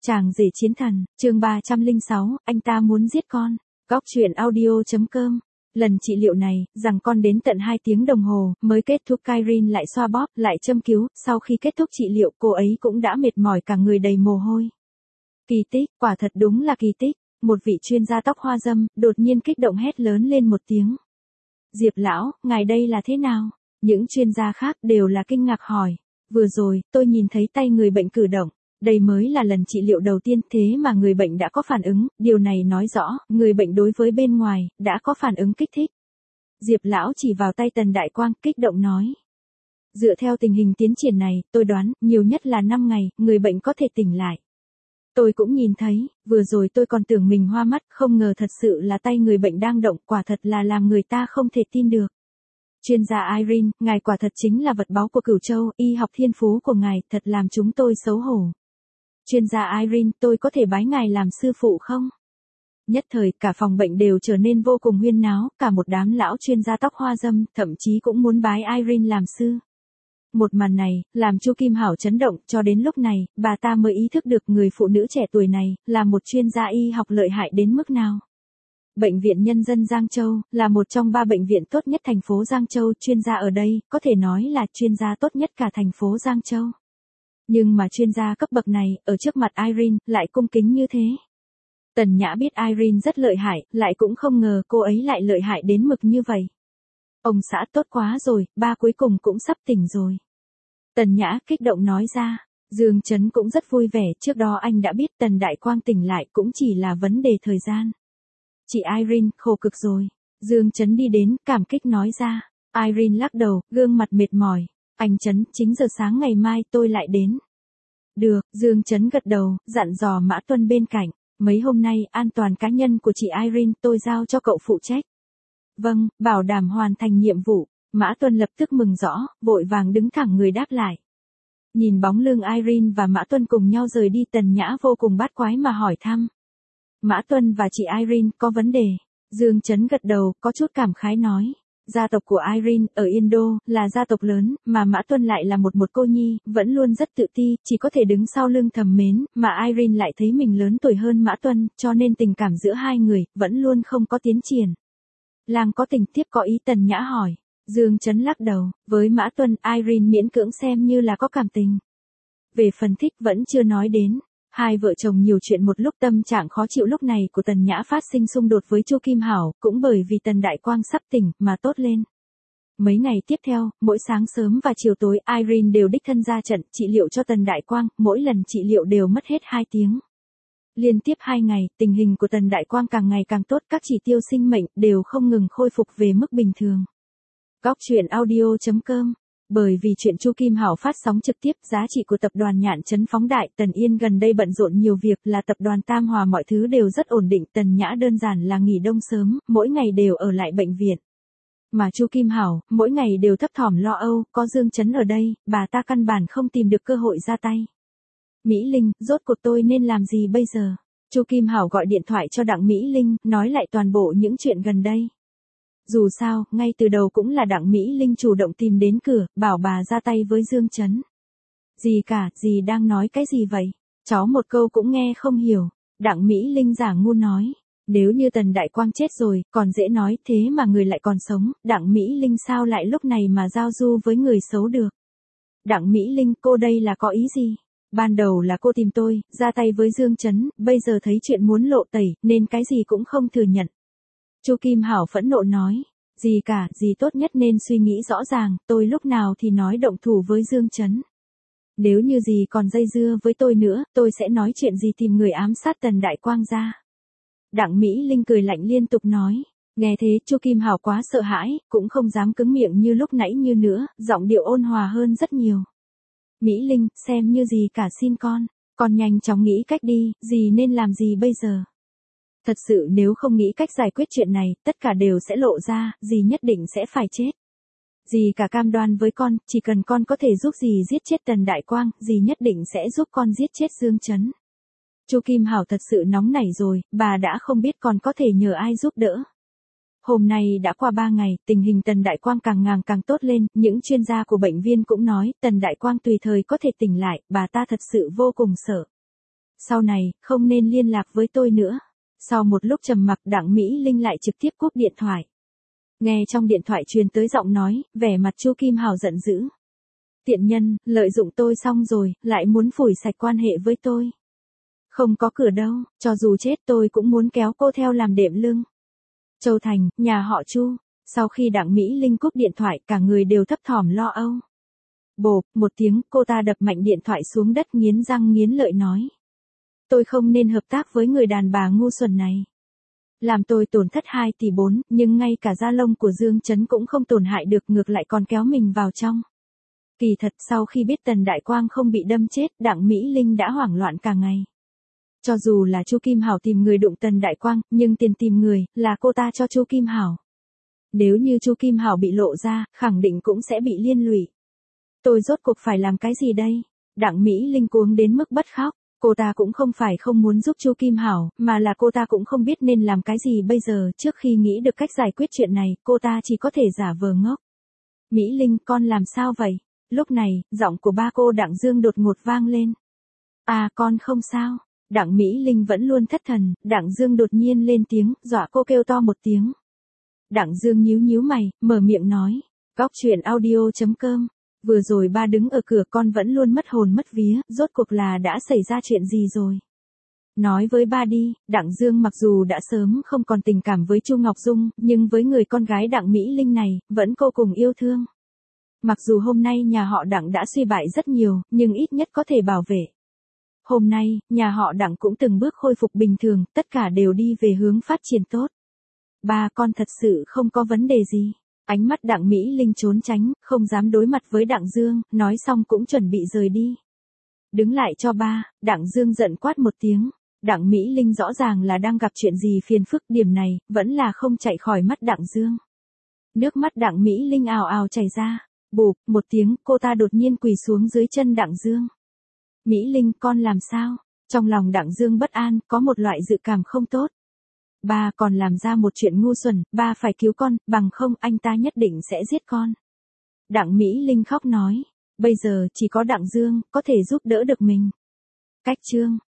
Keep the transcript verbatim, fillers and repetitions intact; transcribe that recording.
Chàng rể chiến thần, chương ba trăm lẻ sáu, anh ta muốn giết con. Góc truyện audio.com. Lần trị liệu này, rằng con đến tận hai tiếng đồng hồ, mới kết thúc. Kyrene lại xoa bóp, lại châm cứu, sau khi kết thúc trị liệu cô ấy cũng đã mệt mỏi cả người đầy mồ hôi. Kỳ tích, quả thật đúng là kỳ tích. Một vị chuyên gia tóc hoa dâm, đột nhiên kích động hét lớn lên một tiếng. Diệp lão, ngài đây là thế nào? Những chuyên gia khác đều là kinh ngạc hỏi. Vừa rồi, tôi nhìn thấy tay người bệnh cử động. Đây mới là lần trị liệu đầu tiên, thế mà người bệnh đã có phản ứng, điều này nói rõ, người bệnh đối với bên ngoài, đã có phản ứng kích thích. Diệp lão chỉ vào tay Tần Đại Quang, kích động nói. Dựa theo tình hình tiến triển này, tôi đoán, nhiều nhất là năm ngày, người bệnh có thể tỉnh lại. Tôi cũng nhìn thấy, vừa rồi tôi còn tưởng mình hoa mắt, không ngờ thật sự là tay người bệnh đang động, quả thật là làm người ta không thể tin được. Chuyên gia Irene, ngài quả thật chính là vật báu của Cửu Châu, y học thiên phú của ngài, thật làm chúng tôi xấu hổ. Chuyên gia Irene, tôi có thể bái ngài làm sư phụ không? Nhất thời, cả phòng bệnh đều trở nên vô cùng huyên náo, cả một đám lão chuyên gia tóc hoa dâm, thậm chí cũng muốn bái Irene làm sư. Một màn này, làm Chu Kim Hảo chấn động, cho đến lúc này, bà ta mới ý thức được người phụ nữ trẻ tuổi này, là một chuyên gia y học lợi hại đến mức nào. Bệnh viện Nhân dân Giang Châu, là một trong ba bệnh viện tốt nhất thành phố Giang Châu, chuyên gia ở đây, có thể nói là chuyên gia tốt nhất cả thành phố Giang Châu. Nhưng mà chuyên gia cấp bậc này, ở trước mặt Irene, lại cung kính như thế. Tần Nhã biết Irene rất lợi hại, lại cũng không ngờ cô ấy lại lợi hại đến mực như vậy. Ông xã tốt quá rồi, ba cuối cùng cũng sắp tỉnh rồi. Tần Nhã kích động nói ra. Dương Chấn cũng rất vui vẻ, trước đó anh đã biết Tần Đại Quang tỉnh lại cũng chỉ là vấn đề thời gian. Chị Irene, khổ cực rồi. Dương Chấn đi đến, cảm kích nói ra. Irene lắc đầu, gương mặt mệt mỏi. Anh Chấn, chín giờ sáng ngày mai tôi lại đến. Được, Dương Chấn gật đầu, dặn dò Mã Tuân bên cạnh. Mấy hôm nay, an toàn cá nhân của chị Irene tôi giao cho cậu phụ trách. Vâng, bảo đảm hoàn thành nhiệm vụ. Mã Tuân lập tức mừng rõ, vội vàng đứng thẳng người đáp lại. Nhìn bóng lưng Irene và Mã Tuân cùng nhau rời đi, Tần Nhã vô cùng bát quái mà hỏi thăm. Mã Tuân và chị Irene có vấn đề. Dương Chấn gật đầu, có chút cảm khái nói. Gia tộc của Irene ở Yên Đô là gia tộc lớn, mà Mã Tuân lại là một một cô nhi, vẫn luôn rất tự ti, chỉ có thể đứng sau lưng thầm mến, mà Irene lại thấy mình lớn tuổi hơn Mã Tuân, cho nên tình cảm giữa hai người vẫn luôn không có tiến triển. Lang có tình tiếp có ý, Tần Nhã hỏi. Dương Chấn lắc đầu, với Mã Tuân, Irene miễn cưỡng xem như là có cảm tình. Về phần thích vẫn chưa nói đến. Hai vợ chồng nhiều chuyện một lúc, tâm trạng khó chịu lúc này của Tần Nhã phát sinh xung đột với Chu Kim Hảo, cũng bởi vì Tần Đại Quang sắp tỉnh mà tốt lên. Mấy ngày tiếp theo, mỗi sáng sớm và chiều tối, Irene đều đích thân ra trận trị liệu cho Tần Đại Quang, mỗi lần trị liệu đều mất hết hai tiếng. Liên tiếp hai ngày, tình hình của Tần Đại Quang càng ngày càng tốt, các chỉ tiêu sinh mệnh đều không ngừng khôi phục về mức bình thường. Góc truyện audio.com. Bởi vì chuyện Chu Kim Hảo phát sóng trực tiếp, giá trị của tập đoàn Nhạn Trấn phóng đại, Tần Yên gần đây bận rộn nhiều việc, là tập đoàn Tam Hòa mọi thứ đều rất ổn định, Tần Nhã đơn giản là nghỉ đông sớm, mỗi ngày đều ở lại bệnh viện. Mà Chu Kim Hảo, mỗi ngày đều thấp thỏm lo âu, có Dương Chấn ở đây, bà ta căn bản không tìm được cơ hội ra tay. Mỹ Linh, rốt cuộc tôi nên làm gì bây giờ? Chu Kim Hảo gọi điện thoại cho Đặng Mỹ Linh, nói lại toàn bộ những chuyện gần đây. Dù sao, ngay từ đầu cũng là Đặng Mỹ Linh chủ động tìm đến cửa, bảo bà ra tay với Dương Chấn. Gì cả, dì đang nói cái gì vậy? Cháu một câu cũng nghe không hiểu. Đặng Mỹ Linh giả ngu nói. Nếu như Tần Đại Quang chết rồi, còn dễ nói, thế mà người lại còn sống, Đặng Mỹ Linh sao lại lúc này mà giao du với người xấu được? Đặng Mỹ Linh, cô đây là có ý gì? Ban đầu là cô tìm tôi, ra tay với Dương Chấn, bây giờ thấy chuyện muốn lộ tẩy, nên cái gì cũng không thừa nhận. Chu Kim Hảo phẫn nộ nói, gì cả, gì tốt nhất nên suy nghĩ rõ ràng, tôi lúc nào thì nói động thủ với Dương Chấn. Nếu như gì còn dây dưa với tôi nữa, tôi sẽ nói chuyện gì tìm người ám sát Tần Đại Quang ra. Đặng Mỹ Linh cười lạnh liên tục nói, nghe thế Chu Kim Hảo quá sợ hãi, cũng không dám cứng miệng như lúc nãy như nữa, giọng điệu ôn hòa hơn rất nhiều. Mỹ Linh, xem như gì cả xin con, con nhanh chóng nghĩ cách đi, gì nên làm gì bây giờ? Thật sự nếu không nghĩ cách giải quyết chuyện này, tất cả đều sẽ lộ ra, dì nhất định sẽ phải chết. Dì cả cam đoan với con, chỉ cần con có thể giúp dì giết chết Tần Đại Quang, dì nhất định sẽ giúp con giết chết Dương Chấn. Chu Kim Hảo thật sự nóng nảy rồi, bà đã không biết còn có thể nhờ ai giúp đỡ. Hôm nay đã qua ba ngày, tình hình Tần Đại Quang càng ngày càng tốt lên, những chuyên gia của bệnh viện cũng nói, Tần Đại Quang tùy thời có thể tỉnh lại, bà ta thật sự vô cùng sợ. Sau này, không nên liên lạc với tôi nữa. Sau một lúc trầm mặc, Đặng Mỹ Linh lại trực tiếp cúp điện thoại. Nghe trong điện thoại truyền tới giọng nói, vẻ mặt Chu Kim Hào giận dữ. Tiện nhân, lợi dụng tôi xong rồi, lại muốn phủi sạch quan hệ với tôi. Không có cửa đâu, cho dù chết tôi cũng muốn kéo cô theo làm đệm lưng. Châu Thành, nhà họ Chu. Sau khi Đặng Mỹ Linh cúp điện thoại, cả người đều thấp thỏm lo âu. Bộp, một tiếng, cô ta đập mạnh điện thoại xuống đất, nghiến răng nghiến lợi nói. Tôi không nên hợp tác với người đàn bà ngu xuẩn này. Làm tôi tổn thất hai tỷ bốn, nhưng ngay cả da lông của Dương Chấn cũng không tổn hại được, ngược lại còn kéo mình vào trong. Kỳ thật, sau khi biết Tần Đại Quang không bị đâm chết, Đặng Mỹ Linh đã hoảng loạn cả ngày. Cho dù là Chu Kim Hảo tìm người đụng Tần Đại Quang, nhưng tiền tìm người, là cô ta cho Chu Kim Hảo. Nếu như Chu Kim Hảo bị lộ ra, khẳng định cũng sẽ bị liên lụy. Tôi rốt cuộc phải làm cái gì đây? Đặng Mỹ Linh cuống đến mức bật khóc. Cô ta cũng không phải không muốn giúp Chu Kim Hảo, mà là cô ta cũng không biết nên làm cái gì bây giờ. Trước khi nghĩ được cách giải quyết chuyện này, cô ta chỉ có thể giả vờ ngốc. Mỹ Linh, con làm sao vậy? Lúc này, giọng của ba cô Đặng Dương đột ngột vang lên. À, con không sao. Đặng Mỹ Linh vẫn luôn thất thần, Đặng Dương đột nhiên lên tiếng, dọa cô kêu to một tiếng. Đặng Dương nhíu nhíu mày, mở miệng nói. Góc truyện audio chấm com. Vừa rồi ba đứng ở cửa, con vẫn luôn mất hồn mất vía, rốt cuộc là đã xảy ra chuyện gì rồi? Nói với ba đi. Đặng Dương mặc dù đã sớm không còn tình cảm với Chu Ngọc Dung, nhưng với người con gái Đặng Mỹ Linh này, vẫn vô cùng yêu thương. Mặc dù hôm nay nhà họ Đặng đã suy bại rất nhiều, nhưng ít nhất có thể bảo vệ. Hôm nay, nhà họ Đặng cũng từng bước khôi phục bình thường, tất cả đều đi về hướng phát triển tốt. Ba, con thật sự không có vấn đề gì. Ánh mắt Đặng Mỹ Linh trốn tránh, không dám đối mặt với Đặng Dương, nói xong cũng chuẩn bị rời đi. Đứng lại cho ba. Đặng Dương giận quát một tiếng. Đặng Mỹ Linh rõ ràng là đang gặp chuyện gì phiền phức, điểm này, vẫn là không chạy khỏi mắt Đặng Dương. Nước mắt Đặng Mỹ Linh ào ào chảy ra. Bụp, một tiếng, cô ta đột nhiên quỳ xuống dưới chân Đặng Dương. Mỹ Linh, con làm sao? Trong lòng Đặng Dương bất an, có một loại dự cảm không tốt. Ba còn làm ra một chuyện ngu xuẩn, ba phải cứu con, bằng không anh ta nhất định sẽ giết con. Đặng Mỹ Linh khóc nói, bây giờ chỉ có Đặng Dương có thể giúp đỡ được mình. Cách chương